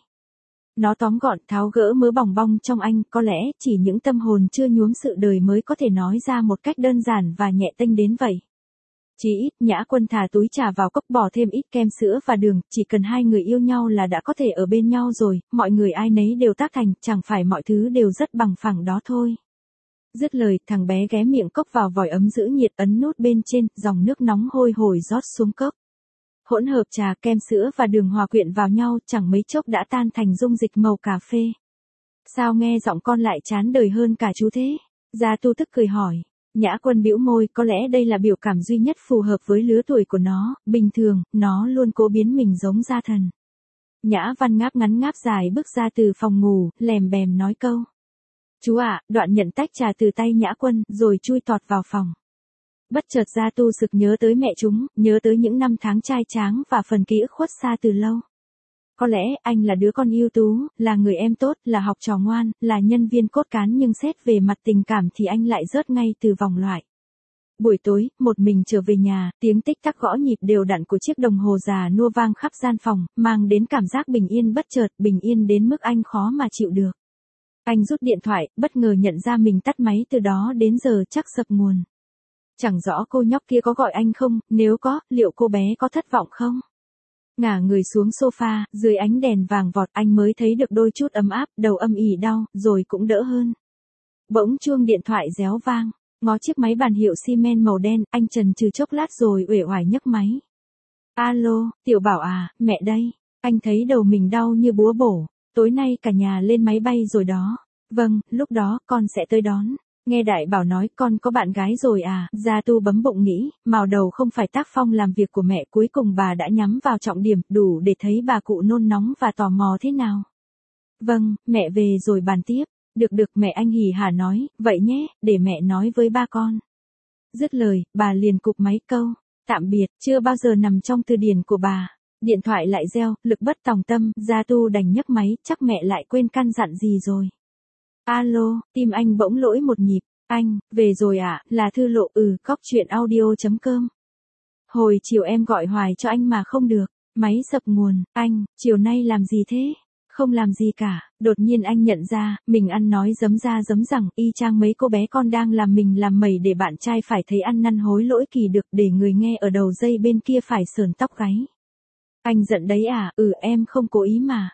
Nó tóm gọn tháo gỡ mớ bòng bong trong anh, có lẽ chỉ những tâm hồn chưa nhuốm sự đời mới có thể nói ra một cách đơn giản và nhẹ tênh đến vậy. Chỉ ít, Nhã Quân thả túi trà vào cốc bỏ thêm ít kem sữa và đường, chỉ cần hai người yêu nhau là đã có thể ở bên nhau rồi, mọi người ai nấy đều tác thành, chẳng phải mọi thứ đều rất bằng phẳng đó thôi. Dứt lời, thằng bé ghé miệng cốc vào vòi ấm giữ nhiệt ấn nút bên trên, dòng nước nóng hôi hổi rót xuống cốc. Hỗn hợp trà, kem sữa và đường hòa quyện vào nhau, chẳng mấy chốc đã tan thành dung dịch màu cà phê. Sao nghe giọng con lại chán đời hơn cả chú thế? Gia Tu tức cười hỏi. Nhã Quân bĩu môi, có lẽ đây là biểu cảm duy nhất phù hợp với lứa tuổi của nó, bình thường, nó luôn cố biến mình giống gia thần. Nhã Văn ngáp ngắn ngáp dài bước ra từ phòng ngủ, lèm bèm nói câu. Chú ạ, à, đoạn nhận tách trà từ tay Nhã Quân, rồi chui tọt vào phòng. Bất chợt Gia Tu sực nhớ tới mẹ chúng, nhớ tới những năm tháng trai tráng và phần ký ức khuất xa từ lâu. Có lẽ anh là đứa con ưu tú, là người em tốt, là học trò ngoan, là nhân viên cốt cán nhưng xét về mặt tình cảm thì anh lại rớt ngay từ vòng loại. Buổi tối, một mình trở về nhà, tiếng tích tắc gõ nhịp đều đặn của chiếc đồng hồ già nua vang khắp gian phòng, mang đến cảm giác bình yên bất chợt, bình yên đến mức anh khó mà chịu được. Anh rút điện thoại, bất ngờ nhận ra mình tắt máy từ đó đến giờ chắc sập nguồn. Chẳng rõ cô nhóc kia có gọi anh không, nếu có, liệu cô bé có thất vọng không? Ngả người xuống sofa, dưới ánh đèn vàng vọt anh mới thấy được đôi chút ấm áp, đầu âm ỉ đau, rồi cũng đỡ hơn. Bỗng chuông điện thoại réo vang, ngó chiếc máy bàn hiệu xi men màu đen, anh chần chừ chốc lát rồi uể oải nhấc máy. Alo, Tiểu Bảo à, mẹ đây. Anh thấy đầu mình đau như búa bổ, tối nay cả nhà lên máy bay rồi đó. Vâng, lúc đó con sẽ tới đón. Nghe Đại Bảo nói con có bạn gái rồi à, Gia Tu bấm bụng nghĩ, mào đầu không phải tác phong làm việc của mẹ, cuối cùng bà đã nhắm vào trọng điểm, đủ để thấy bà cụ nôn nóng và tò mò thế nào. Vâng, mẹ về rồi bàn tiếp. Được được, mẹ anh hỉ hả nói, vậy nhé, để mẹ nói với ba con. Dứt lời, bà liền cụp máy câu, tạm biệt, chưa bao giờ nằm trong từ điển của bà. Điện thoại lại reo, lực bất tòng tâm, Gia Tu đành nhấc máy, chắc mẹ lại quên căn dặn gì rồi. Alo, tim anh bỗng lỗi một nhịp. Anh, về rồi ạ, à, là Thư Lộ, ừ, góc truyện audio.com. Hồi chiều em gọi hoài cho anh mà không được, máy sập nguồn, anh, chiều nay làm gì thế? Không làm gì cả, đột nhiên anh nhận ra, mình ăn nói giấm ra giấm rằng, y chang mấy cô bé con đang làm mình làm mẩy để bạn trai phải thấy ăn năn hối lỗi kỳ được, để người nghe ở đầu dây bên kia phải sờn tóc gáy. Anh giận đấy à, ừ em không cố ý mà.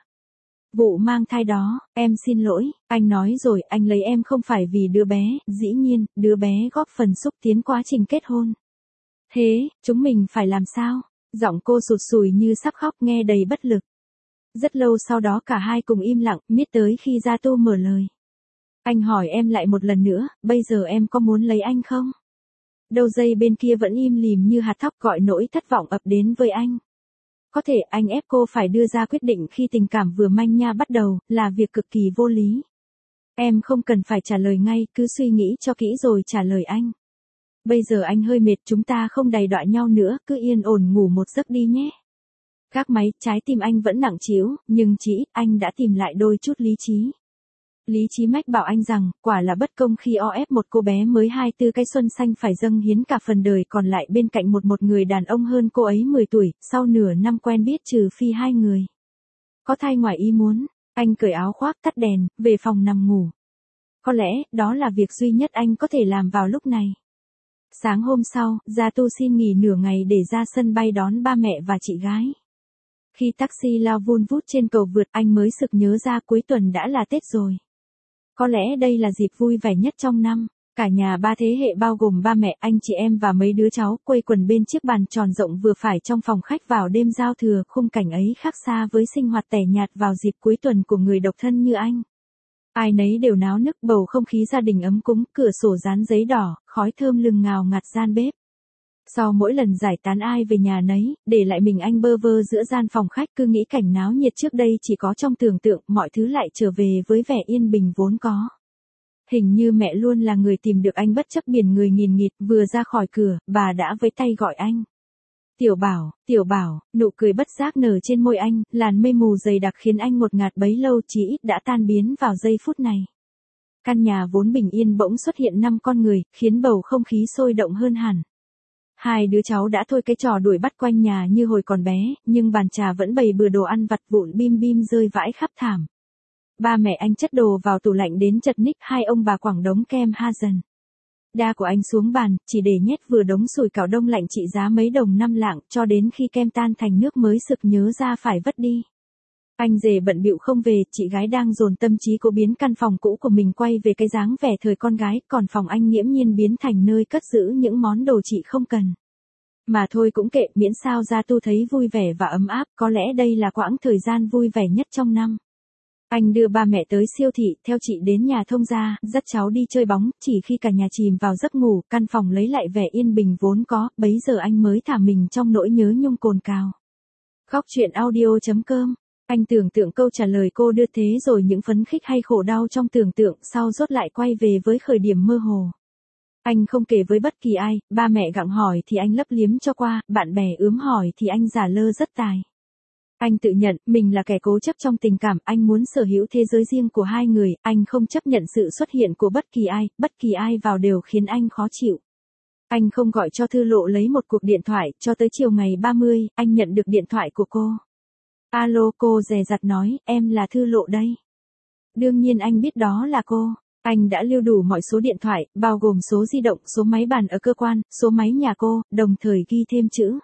Vụ mang thai đó, em xin lỗi, anh nói rồi, anh lấy em không phải vì đứa bé, dĩ nhiên, đứa bé góp phần xúc tiến quá trình kết hôn. Thế, chúng mình phải làm sao? Giọng cô sụt sùi như sắp khóc, nghe đầy bất lực. Rất lâu sau đó cả hai cùng im lặng, miết tới khi Gia Tu mở lời. Anh hỏi em lại một lần nữa, bây giờ em có muốn lấy anh không? Đầu dây bên kia vẫn im lìm như hạt thóc, gọi nỗi thất vọng ập đến với anh. Có thể anh ép cô phải đưa ra quyết định khi tình cảm vừa manh nha bắt đầu, là việc cực kỳ vô lý. Em không cần phải trả lời ngay, cứ suy nghĩ cho kỹ rồi trả lời anh. Bây giờ anh hơi mệt, chúng ta không đày đọa nhau nữa, cứ yên ổn ngủ một giấc đi nhé. Gác máy, trái tim anh vẫn nặng trĩu, nhưng chỉ ít anh đã tìm lại đôi chút lý trí. Lý trí mách bảo anh rằng, quả là bất công khi o ép một cô bé mới hai mươi tư cái xuân xanh phải dâng hiến cả phần đời còn lại bên cạnh một một người đàn ông hơn cô ấy mười tuổi, sau nửa năm quen biết trừ phi hai người. Có thai ngoài ý muốn, anh cởi áo khoác tắt đèn, về phòng nằm ngủ. Có lẽ, đó là việc duy nhất anh có thể làm vào lúc này. Sáng hôm sau, Gia Tu xin nghỉ nửa ngày để ra sân bay đón ba mẹ và chị gái. Khi taxi lao vun vút trên cầu vượt, anh mới sực nhớ ra cuối tuần đã là Tết rồi. Có lẽ đây là dịp vui vẻ nhất trong năm. Cả nhà ba thế hệ bao gồm ba mẹ, anh chị em và mấy đứa cháu quây quần bên chiếc bàn tròn rộng vừa phải trong phòng khách vào đêm giao thừa. Khung cảnh ấy khác xa với sinh hoạt tẻ nhạt vào dịp cuối tuần của người độc thân như anh. Ai nấy đều náo nức, bầu không khí gia đình ấm cúng, cửa sổ dán giấy đỏ, khói thơm lừng ngào ngạt gian bếp. Sau mỗi lần giải tán ai về nhà nấy, để lại mình anh bơ vơ giữa gian phòng khách, cứ nghĩ cảnh náo nhiệt trước đây chỉ có trong tưởng tượng, mọi thứ lại trở về với vẻ yên bình vốn có. Hình như mẹ luôn là người tìm được anh bất chấp biển người nghìn nghịt, vừa ra khỏi cửa, bà đã với tay gọi anh. Tiểu Bảo, Tiểu Bảo, nụ cười bất giác nở trên môi anh, làn mây mù dày đặc khiến anh ngột ngạt bấy lâu chỉ ít đã tan biến vào giây phút này. Căn nhà vốn bình yên bỗng xuất hiện năm con người, khiến bầu không khí sôi động hơn hẳn. Hai đứa cháu đã thôi cái trò đuổi bắt quanh nhà như hồi còn bé, nhưng bàn trà vẫn bày bừa đồ ăn vặt vụn bim bim rơi vãi khắp thảm. Ba mẹ anh chất đồ vào tủ lạnh đến chật ních, hai ông bà quẳng đống kem ha dần. Đa của anh xuống bàn, chỉ để nhét vừa đống sủi cảo đông lạnh trị giá mấy đồng năm lạng, cho đến khi kem tan thành nước mới sực nhớ ra phải vất đi. Anh rể bận bịu không về, chị gái đang dồn tâm trí cố biến căn phòng cũ của mình quay về cái dáng vẻ thời con gái, còn phòng anh nghiễm nhiên biến thành nơi cất giữ những món đồ chị không cần. Mà thôi cũng kệ, miễn sao Gia Tu thấy vui vẻ và ấm áp, có lẽ đây là quãng thời gian vui vẻ nhất trong năm. Anh đưa ba mẹ tới siêu thị, theo chị đến nhà thông gia, dắt cháu đi chơi bóng, chỉ khi cả nhà chìm vào giấc ngủ, căn phòng lấy lại vẻ yên bình vốn có, bấy giờ anh mới thả mình trong nỗi nhớ nhung cồn cào. Góc truyện audio chấm com. Anh tưởng tượng câu trả lời cô đưa thế rồi những phấn khích hay khổ đau trong tưởng tượng sau rốt lại quay về với khởi điểm mơ hồ. Anh không kể với bất kỳ ai, ba mẹ gặng hỏi thì anh lấp liếm cho qua, bạn bè ướm hỏi thì anh giả lơ rất tài. Anh tự nhận mình là kẻ cố chấp trong tình cảm, anh muốn sở hữu thế giới riêng của hai người, anh không chấp nhận sự xuất hiện của bất kỳ ai, bất kỳ ai vào đều khiến anh khó chịu. Anh không gọi cho Thư Lộ lấy một cuộc điện thoại, cho tới chiều ngày ba mươi, anh nhận được điện thoại của cô. Alo, cô dè dặt nói, em là Thư Lộ đây. Đương nhiên anh biết đó là cô. Anh đã lưu đủ mọi số điện thoại, bao gồm số di động, số máy bàn ở cơ quan, số máy nhà cô, đồng thời ghi thêm chữ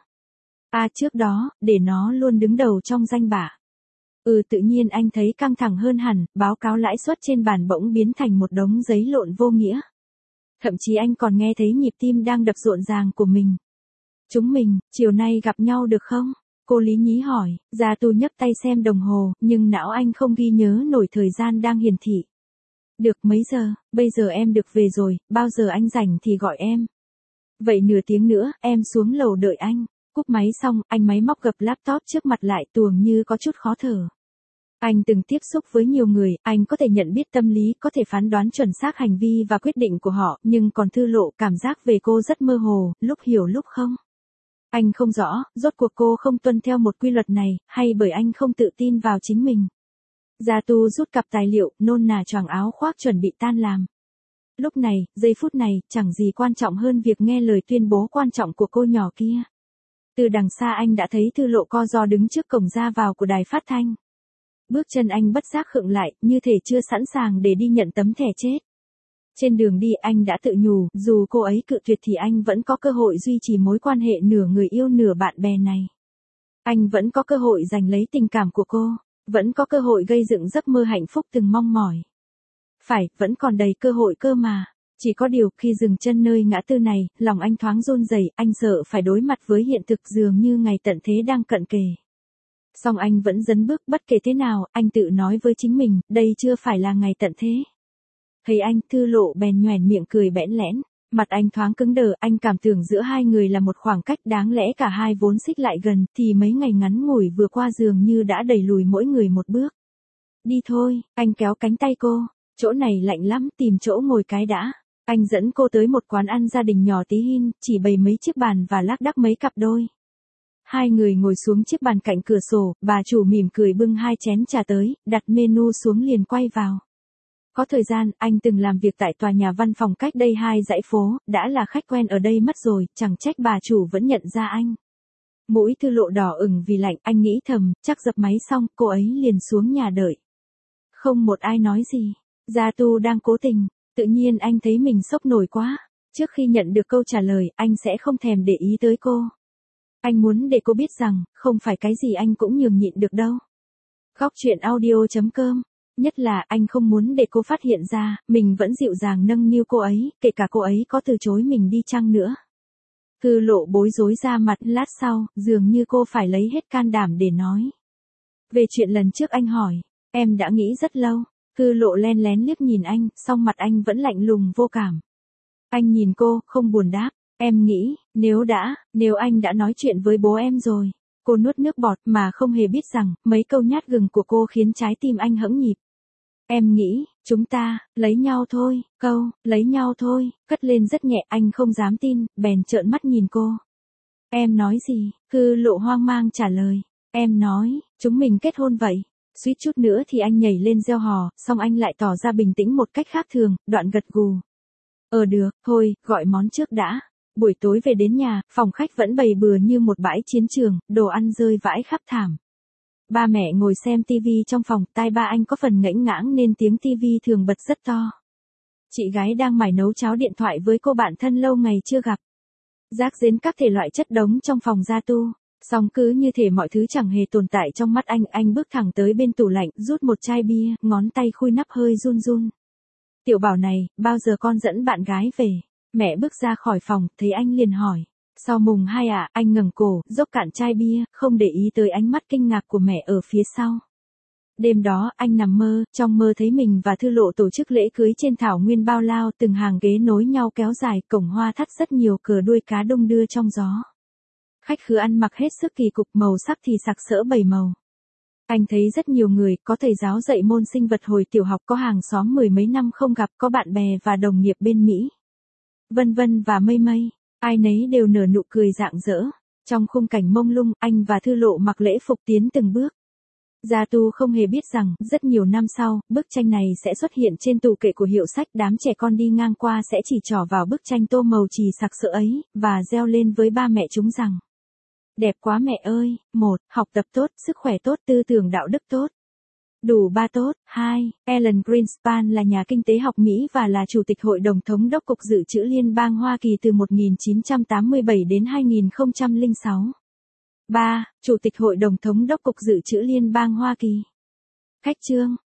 A trước đó, để nó luôn đứng đầu trong danh bạ. Ừ, tự nhiên anh thấy căng thẳng hơn hẳn, báo cáo lãi suất trên bàn bỗng biến thành một đống giấy lộn vô nghĩa. Thậm chí anh còn nghe thấy nhịp tim đang đập rộn ràng của mình. Chúng mình, chiều nay gặp nhau được không? Cô lý nhí hỏi. Gia Tu nhấc tay xem đồng hồ, nhưng não anh không ghi nhớ nổi thời gian đang hiển thị. Được, mấy giờ? Bây giờ em được về rồi, bao giờ anh rảnh thì gọi em. Vậy nửa tiếng nữa, em xuống lầu đợi anh. Cúp máy xong, anh máy móc gập laptop trước mặt lại, tuồng như có chút khó thở. Anh từng tiếp xúc với nhiều người, anh có thể nhận biết tâm lý, có thể phán đoán chuẩn xác hành vi và quyết định của họ, nhưng còn Thư Lộ, cảm giác về cô rất mơ hồ, lúc hiểu lúc không. Anh không rõ, rốt cuộc cô không tuân theo một quy luật này, hay bởi anh không tự tin vào chính mình. Gia Tu rút cặp tài liệu, nôn nà choàng áo khoác chuẩn bị tan làm. Lúc này, giây phút này, chẳng gì quan trọng hơn việc nghe lời tuyên bố quan trọng của cô nhỏ kia. Từ đằng xa anh đã thấy Thư Lộ co ro đứng trước cổng ra vào của đài phát thanh. Bước chân anh bất giác khựng lại, như thể chưa sẵn sàng để đi nhận tấm thẻ chết. Trên đường đi anh đã tự nhủ, dù cô ấy cự tuyệt thì anh vẫn có cơ hội duy trì mối quan hệ nửa người yêu nửa bạn bè này. Anh vẫn có cơ hội giành lấy tình cảm của cô, vẫn có cơ hội gây dựng giấc mơ hạnh phúc từng mong mỏi. Phải, vẫn còn đầy cơ hội cơ mà. Chỉ có điều, khi dừng chân nơi ngã tư này, lòng anh thoáng run rẩy, anh sợ phải đối mặt với hiện thực dường như ngày tận thế đang cận kề. Song anh vẫn dấn bước, bất kể thế nào, anh tự nói với chính mình, đây chưa phải là ngày tận thế. Thấy anh, Thư Lộ bèn nhoẻn miệng cười bẽn lẽn, mặt anh thoáng cứng đờ, anh cảm tưởng giữa hai người là một khoảng cách đáng lẽ cả hai vốn xích lại gần, thì mấy ngày ngắn ngủi vừa qua dường như đã đẩy lùi mỗi người một bước. Đi thôi, anh kéo cánh tay cô, chỗ này lạnh lắm, tìm chỗ ngồi cái đã. Anh dẫn cô tới một quán ăn gia đình nhỏ tí hin, chỉ bày mấy chiếc bàn và lác đác mấy cặp đôi. Hai người ngồi xuống chiếc bàn cạnh cửa sổ, bà chủ mỉm cười bưng hai chén trà tới, đặt menu xuống liền quay vào. Có thời gian, anh từng làm việc tại tòa nhà văn phòng cách đây hai dãy phố, đã là khách quen ở đây mất rồi, chẳng trách bà chủ vẫn nhận ra anh. Mũi Thư Lộ đỏ ửng vì lạnh, anh nghĩ thầm, chắc dập máy xong, cô ấy liền xuống nhà đợi. Không một ai nói gì, Gia Tu đang cố tình, tự nhiên anh thấy mình sốc nổi quá. Trước khi nhận được câu trả lời, anh sẽ không thèm để ý tới cô. Anh muốn để cô biết rằng, không phải cái gì anh cũng nhường nhịn được đâu. Góc truyện audio.com. Nhất là anh không muốn để cô phát hiện ra, mình vẫn dịu dàng nâng niu cô ấy, kể cả cô ấy có từ chối mình đi chăng nữa. Thư Lộ bối rối ra mặt, lát sau, dường như cô phải lấy hết can đảm để nói. Về chuyện lần trước anh hỏi, em đã nghĩ rất lâu. Thư Lộ len lén liếc nhìn anh, song mặt anh vẫn lạnh lùng vô cảm. Anh nhìn cô, không buồn đáp. Em nghĩ, nếu đã, nếu anh đã nói chuyện với bố em rồi. Cô nuốt nước bọt mà không hề biết rằng, mấy câu nhát gừng của cô khiến trái tim anh hẫng nhịp. Em nghĩ, chúng ta, lấy nhau thôi, câu, lấy nhau thôi, cất lên rất nhẹ, anh không dám tin, bèn trợn mắt nhìn cô. Em nói gì? Thư Lộ hoang mang trả lời. Em nói, chúng mình kết hôn vậy. Suýt chút nữa thì anh nhảy lên reo hò, xong anh lại tỏ ra bình tĩnh một cách khác thường, đoạn gật gù. Ờ được, thôi, gọi món trước đã. Buổi tối về đến nhà, phòng khách vẫn bày bừa như một bãi chiến trường, đồ ăn rơi vãi khắp thảm. Ba mẹ ngồi xem tivi trong phòng, tai ba anh có phần ngẫnh ngãng nên tiếng tivi thường bật rất to. Chị gái đang mải nấu cháo điện thoại với cô bạn thân lâu ngày chưa gặp. Rác rến các thể loại chất đống trong phòng gia tu. Song cứ như thể mọi thứ chẳng hề tồn tại trong mắt anh, anh bước thẳng tới bên tủ lạnh, rút một chai bia, ngón tay khui nắp hơi run run. Tiểu Bảo này, bao giờ con dẫn bạn gái về? Mẹ bước ra khỏi phòng, thấy anh liền hỏi. Sau mùng hai à, anh ngẩng cổ, dốc cạn chai bia, không để ý tới ánh mắt kinh ngạc của mẹ ở phía sau. Đêm đó, anh nằm mơ, trong mơ thấy mình và Thư Lộ tổ chức lễ cưới trên thảo nguyên bao lao, từng hàng ghế nối nhau kéo dài, cổng hoa thắt rất nhiều cờ đuôi cá đung đưa trong gió. Khách khứa ăn mặc hết sức kỳ cục, màu sắc thì sặc sỡ bảy màu. Anh thấy rất nhiều người, có thầy giáo dạy môn sinh vật hồi tiểu học, có hàng xóm mười mấy năm không gặp, có bạn bè và đồng nghiệp bên Mỹ. Vân vân và mây mây, ai nấy đều nở nụ cười rạng rỡ. Trong khung cảnh mông lung, anh và Thư Lộ mặc lễ phục tiến từng bước. Gia Tu không hề biết rằng, rất nhiều năm sau, bức tranh này sẽ xuất hiện trên tủ kệ của hiệu sách, đám trẻ con đi ngang qua sẽ chỉ trỏ vào bức tranh tô màu chì sặc sỡ ấy, và reo lên với ba mẹ chúng rằng. Đẹp quá mẹ ơi, một, học tập tốt, sức khỏe tốt, tư tưởng đạo đức tốt. Đủ ba tốt. Hai, Alan Greenspan là nhà kinh tế học Mỹ và là Chủ tịch Hội đồng Thống đốc Cục Dự trữ Liên bang Hoa Kỳ từ một nghìn chín trăm tám mươi bảy đến hai nghìn không trăm lẻ sáu. Ba, Chủ tịch Hội đồng Thống đốc Cục Dự trữ Liên bang Hoa Kỳ. Khách chương.